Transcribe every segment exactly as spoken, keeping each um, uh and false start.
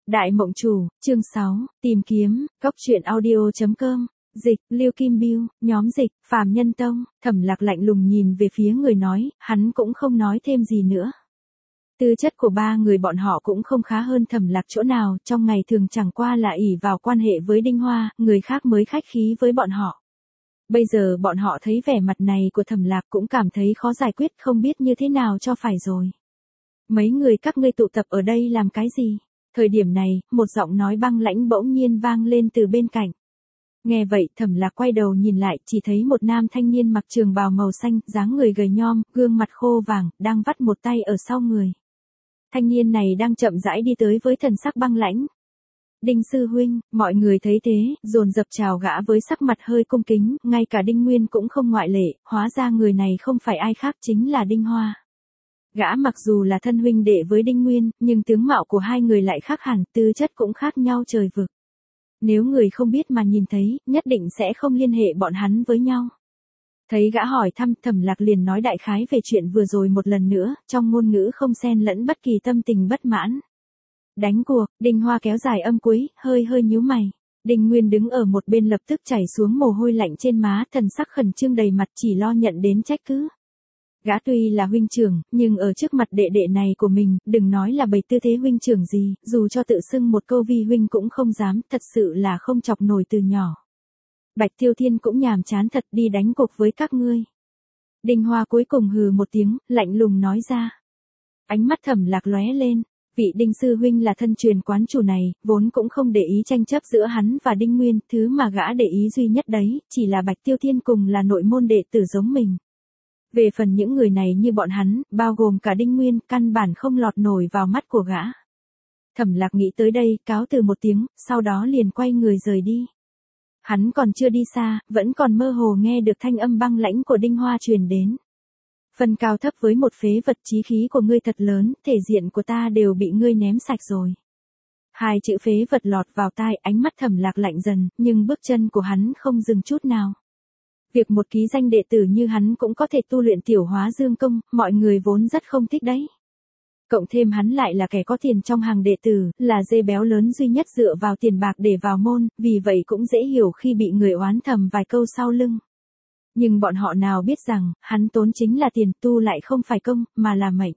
Đại Mộng Chủ, chương sáu, tìm kiếm, góc truyện audio.com, dịch, Lưu Kim Biêu, nhóm dịch, Phàm Nhân Tông, Thẩm Lạc lạnh lùng nhìn về phía người nói, hắn cũng không nói thêm gì nữa. Tư chất của ba người bọn họ cũng không khá hơn Thẩm Lạc chỗ nào, trong ngày thường chẳng qua là ỷ vào quan hệ với Đinh Hoa, người khác mới khách khí với bọn họ. Bây giờ bọn họ thấy vẻ mặt này của Thẩm Lạc cũng cảm thấy khó giải quyết, không biết như thế nào cho phải rồi. Mấy người các ngươi tụ tập ở đây làm cái gì? Thời điểm này, một giọng nói băng lãnh bỗng nhiên vang lên từ bên cạnh. Nghe vậy, Thẩm Lạc quay đầu nhìn lại, chỉ thấy một nam thanh niên mặc trường bào màu xanh, dáng người gầy nhom, gương mặt khô vàng, đang vắt một tay ở sau người. Thanh niên này đang chậm rãi đi tới với thần sắc băng lãnh. Đinh sư huynh, mọi người thấy thế, dồn dập chào gã với sắc mặt hơi cung kính, ngay cả Đinh Nguyên cũng không ngoại lệ, hóa ra người này không phải ai khác chính là Đinh Hoa. Gã mặc dù là thân huynh đệ với Đinh Nguyên, nhưng tướng mạo của hai người lại khác hẳn, tư chất cũng khác nhau trời vực. Nếu người không biết mà nhìn thấy, nhất định sẽ không liên hệ bọn hắn với nhau. Thấy gã hỏi thăm, Thẩm Lạc liền nói đại khái về chuyện vừa rồi một lần nữa, trong ngôn ngữ không xen lẫn bất kỳ tâm tình bất mãn. Đánh cuộc, Đinh Hoa kéo dài âm cuối, hơi hơi nhíu mày. Đinh Nguyên đứng ở một bên lập tức chảy xuống mồ hôi lạnh trên má, thần sắc khẩn trương đầy mặt chỉ lo nhận đến trách cứ. Gã tuy là huynh trưởng, nhưng ở trước mặt đệ đệ này của mình, đừng nói là bày tư thế huynh trưởng gì, dù cho tự xưng một câu vi huynh cũng không dám, thật sự là không chọc nổi từ nhỏ. Bạch Tiêu Thiên cũng nhàm chán thật, đi đánh cuộc với các ngươi. Đinh Hoa cuối cùng hừ một tiếng, lạnh lùng nói ra. Ánh mắt Thẩm Lạc lóe lên, vị Đinh sư huynh là thân truyền quán chủ này, vốn cũng không để ý tranh chấp giữa hắn và Đinh Nguyên, thứ mà gã để ý duy nhất đấy, chỉ là Bạch Tiêu Thiên cùng là nội môn đệ tử giống mình. Về phần những người này như bọn hắn, bao gồm cả Đinh Nguyên, căn bản không lọt nổi vào mắt của gã. Thẩm Lạc nghĩ tới đây, cáo từ một tiếng, sau đó liền quay người rời đi. Hắn còn chưa đi xa, vẫn còn mơ hồ nghe được thanh âm băng lãnh của Đinh Hoa truyền đến. Phần cao thấp với một phế vật, chí khí của ngươi thật lớn, thể diện của ta đều bị ngươi ném sạch rồi. Hai chữ phế vật lọt vào tai, ánh mắt Thẩm Lạc lạnh dần, nhưng bước chân của hắn không dừng chút nào. Việc một ký danh đệ tử như hắn cũng có thể tu luyện tiểu hóa dương công, mọi người vốn rất không thích đấy. Cộng thêm hắn lại là kẻ có tiền trong hàng đệ tử, là dê béo lớn duy nhất dựa vào tiền bạc để vào môn, vì vậy cũng dễ hiểu khi bị người oán thầm vài câu sau lưng. Nhưng bọn họ nào biết rằng, hắn tốn chính là tiền, tu lại không phải công, mà là mệnh.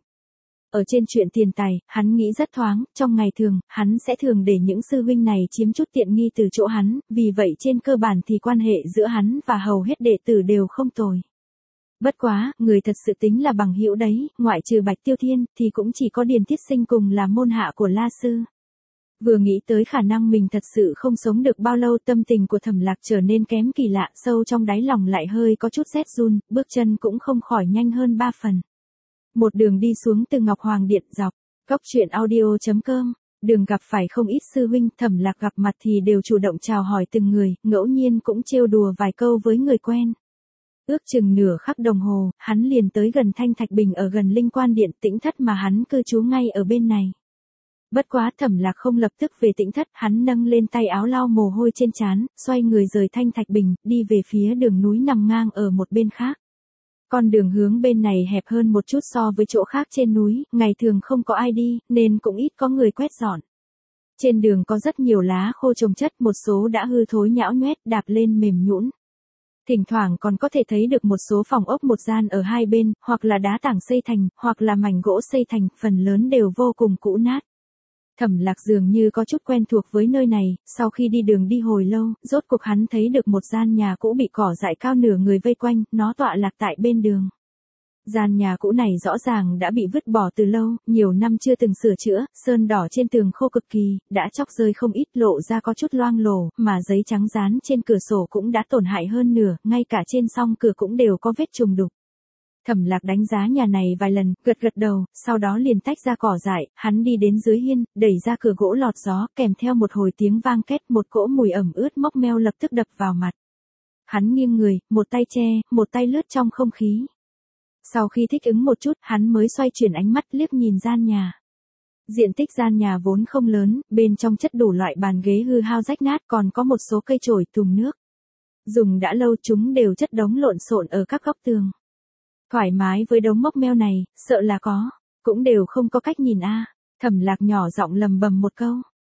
Ở trên chuyện tiền tài, hắn nghĩ rất thoáng, trong ngày thường, hắn sẽ thường để những sư huynh này chiếm chút tiện nghi từ chỗ hắn, vì vậy trên cơ bản thì quan hệ giữa hắn và hầu hết đệ tử đều không tồi. Bất quá, người thật sự tính là bằng hữu đấy, ngoại trừ Bạch Tiêu Thiên, thì cũng chỉ có Điền Thiết Sinh cùng là môn hạ của La Sư. Vừa nghĩ tới khả năng mình thật sự không sống được bao lâu, tâm tình của Thẩm Lạc trở nên kém kỳ lạ, sâu trong đáy lòng lại hơi có chút rét run, bước chân cũng không khỏi nhanh hơn ba phần. Một đường đi xuống từ Ngọc Hoàng Điện dọc, góc truyện audio.com, đường gặp phải không ít sư huynh, Thẩm Lạc gặp mặt thì đều chủ động chào hỏi từng người, ngẫu nhiên cũng trêu đùa vài câu với người quen. Ước chừng nửa khắc đồng hồ, hắn liền tới gần Thanh Thạch Bình ở gần Linh Quan Điện, Tĩnh Thất mà hắn cư trú ngay ở bên này. Bất quá Thẩm Lạc không lập tức về Tĩnh Thất, hắn nâng lên tay áo lau mồ hôi trên trán, xoay người rời Thanh Thạch Bình, đi về phía đường núi nằm ngang ở một bên khác. Con đường hướng bên này hẹp hơn một chút so với chỗ khác trên núi, ngày thường không có ai đi, nên cũng ít có người quét dọn. Trên đường có rất nhiều lá khô chồng chất, một số đã hư thối nhão nhoét, đạp lên mềm nhũn. Thỉnh thoảng còn có thể thấy được một số phòng ốc một gian ở hai bên, hoặc là đá tảng xây thành, hoặc là mảnh gỗ xây thành, phần lớn đều vô cùng cũ nát. Thẩm Lạc dường như có chút quen thuộc với nơi này, sau khi đi đường đi hồi lâu, rốt cuộc hắn thấy được một gian nhà cũ bị cỏ dại cao nửa người vây quanh, nó tọa lạc tại bên đường. Gian nhà cũ này rõ ràng đã bị vứt bỏ từ lâu, nhiều năm chưa từng sửa chữa, sơn đỏ trên tường khô cực kỳ, đã chóc rơi không ít, lộ ra có chút loang lổ, mà giấy trắng dán trên cửa sổ cũng đã tổn hại hơn nửa, ngay cả trên song cửa cũng đều có vết trùng đục. Thẩm Lạc đánh giá nhà này vài lần, gật gật đầu, sau đó liền tách ra cỏ dại, hắn đi đến dưới hiên, đẩy ra cửa gỗ lọt gió, kèm theo một hồi tiếng vang két, một cỗ mùi ẩm ướt mốc meo lập tức đập vào mặt. Hắn nghiêng người, một tay che, một tay lướt trong không khí. Sau khi thích ứng một chút, hắn mới xoay chuyển ánh mắt liếc nhìn gian nhà. Diện tích gian nhà vốn không lớn, bên trong chất đủ loại bàn ghế hư hao rách nát, còn có một số cây chổi thùng nước. Dùng đã lâu, chúng đều chất đống lộn xộn ở các góc tường. Thoải mái với đống mốc meo này, sợ là có, cũng đều không có cách nhìn a. Thẩm Lạc nhỏ giọng lầm bầm một câu.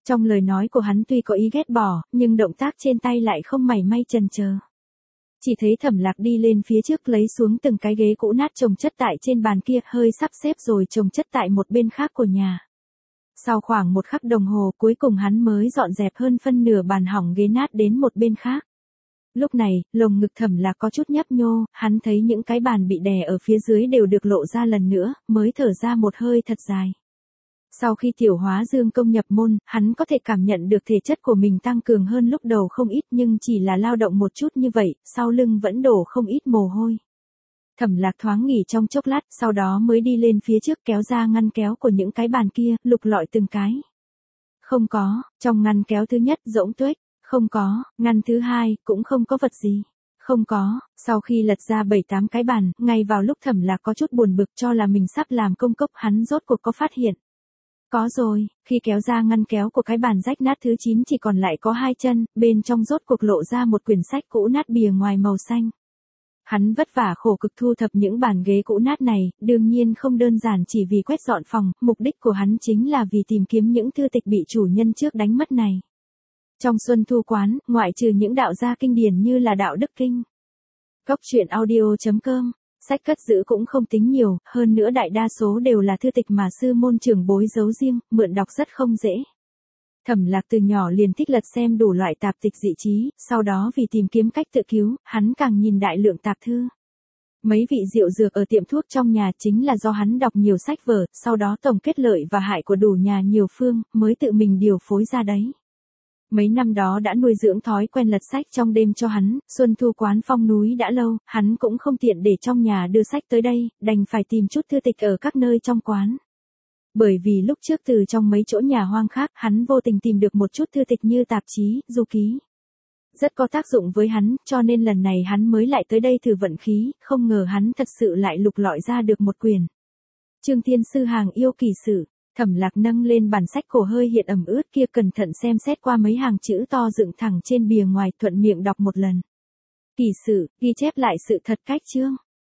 Trong lời nói của hắn tuy có ý ghét bỏ, nhưng động tác trên tay lại không mảy may chần chờ. Chỉ thấy Thẩm Lạc đi lên phía trước lấy xuống từng cái ghế cũ nát chồng chất tại trên bàn kia, hơi sắp xếp rồi chồng chất tại một bên khác của nhà. Sau khoảng một khắc đồng hồ cuối cùng hắn mới dọn dẹp hơn phân nửa bàn hỏng ghế nát đến một bên khác. Lúc này, lồng ngực Thẩm Lạc có chút nhấp nhô, hắn thấy những cái bàn bị đè ở phía dưới đều được lộ ra lần nữa, mới thở ra một hơi thật dài. Sau khi Tiểu Hóa Dương công nhập môn, hắn có thể cảm nhận được thể chất của mình tăng cường hơn lúc đầu không ít, nhưng chỉ là lao động một chút như vậy, sau lưng vẫn đổ không ít mồ hôi. Thẩm Lạc thoáng nghỉ trong chốc lát, sau đó mới đi lên phía trước kéo ra ngăn kéo của những cái bàn kia, lục lọi từng cái. Không có, trong ngăn kéo thứ nhất rỗng tuếch, không có, ngăn thứ hai cũng không có vật gì. Không có, sau khi lật ra bảy tám cái bàn, ngay vào lúc Thẩm Lạc có chút buồn bực cho là mình sắp làm công cốc, hắn rốt cuộc có phát hiện. Có rồi, khi kéo ra ngăn kéo của cái bàn rách nát thứ chín chỉ còn lại có hai chân, bên trong rốt cuộc lộ ra một quyển sách cũ nát bìa ngoài màu xanh. Hắn vất vả khổ cực thu thập những bàn ghế cũ nát này, đương nhiên không đơn giản chỉ vì quét dọn phòng, mục đích của hắn chính là vì tìm kiếm những thư tịch bị chủ nhân trước đánh mất này. Trong Xuân Thu quán, ngoại trừ những đạo gia kinh điển như là Đạo Đức Kinh, Cốc truyện audio chấm com, sách cất giữ cũng không tính nhiều, hơn nữa đại đa số đều là thư tịch mà sư môn trưởng bối giấu riêng, mượn đọc rất không dễ. Thẩm Lạc từ nhỏ liền thích lật xem đủ loại tạp tịch dị trí, sau đó vì tìm kiếm cách tự cứu, hắn càng nhìn đại lượng tạp thư. Mấy vị rượu dược ở tiệm thuốc trong nhà chính là do hắn đọc nhiều sách vở, sau đó tổng kết lợi và hại của đủ nhà nhiều phương, mới tự mình điều phối ra đấy. Mấy năm đó đã nuôi dưỡng thói quen lật sách trong đêm cho hắn, Xuân Thu quán phong núi đã lâu, hắn cũng không tiện để trong nhà đưa sách tới đây, đành phải tìm chút thư tịch ở các nơi trong quán. Bởi vì lúc trước từ trong mấy chỗ nhà hoang khác, hắn vô tình tìm được một chút thư tịch như tạp chí, du ký. Rất có tác dụng với hắn, cho nên lần này hắn mới lại tới đây thử vận khí, không ngờ hắn thật sự lại lục lọi ra được một quyển. Trương Thiên Sư Hàng Yêu Kỳ Sử. Thẩm Lạc nâng lên bản sách cổ hơi hiện ẩm ướt kia, cẩn thận xem xét qua mấy hàng chữ to dựng thẳng trên bìa ngoài, thuận miệng đọc một lần. Kỳ sử, ghi chép lại sự thật cách chương.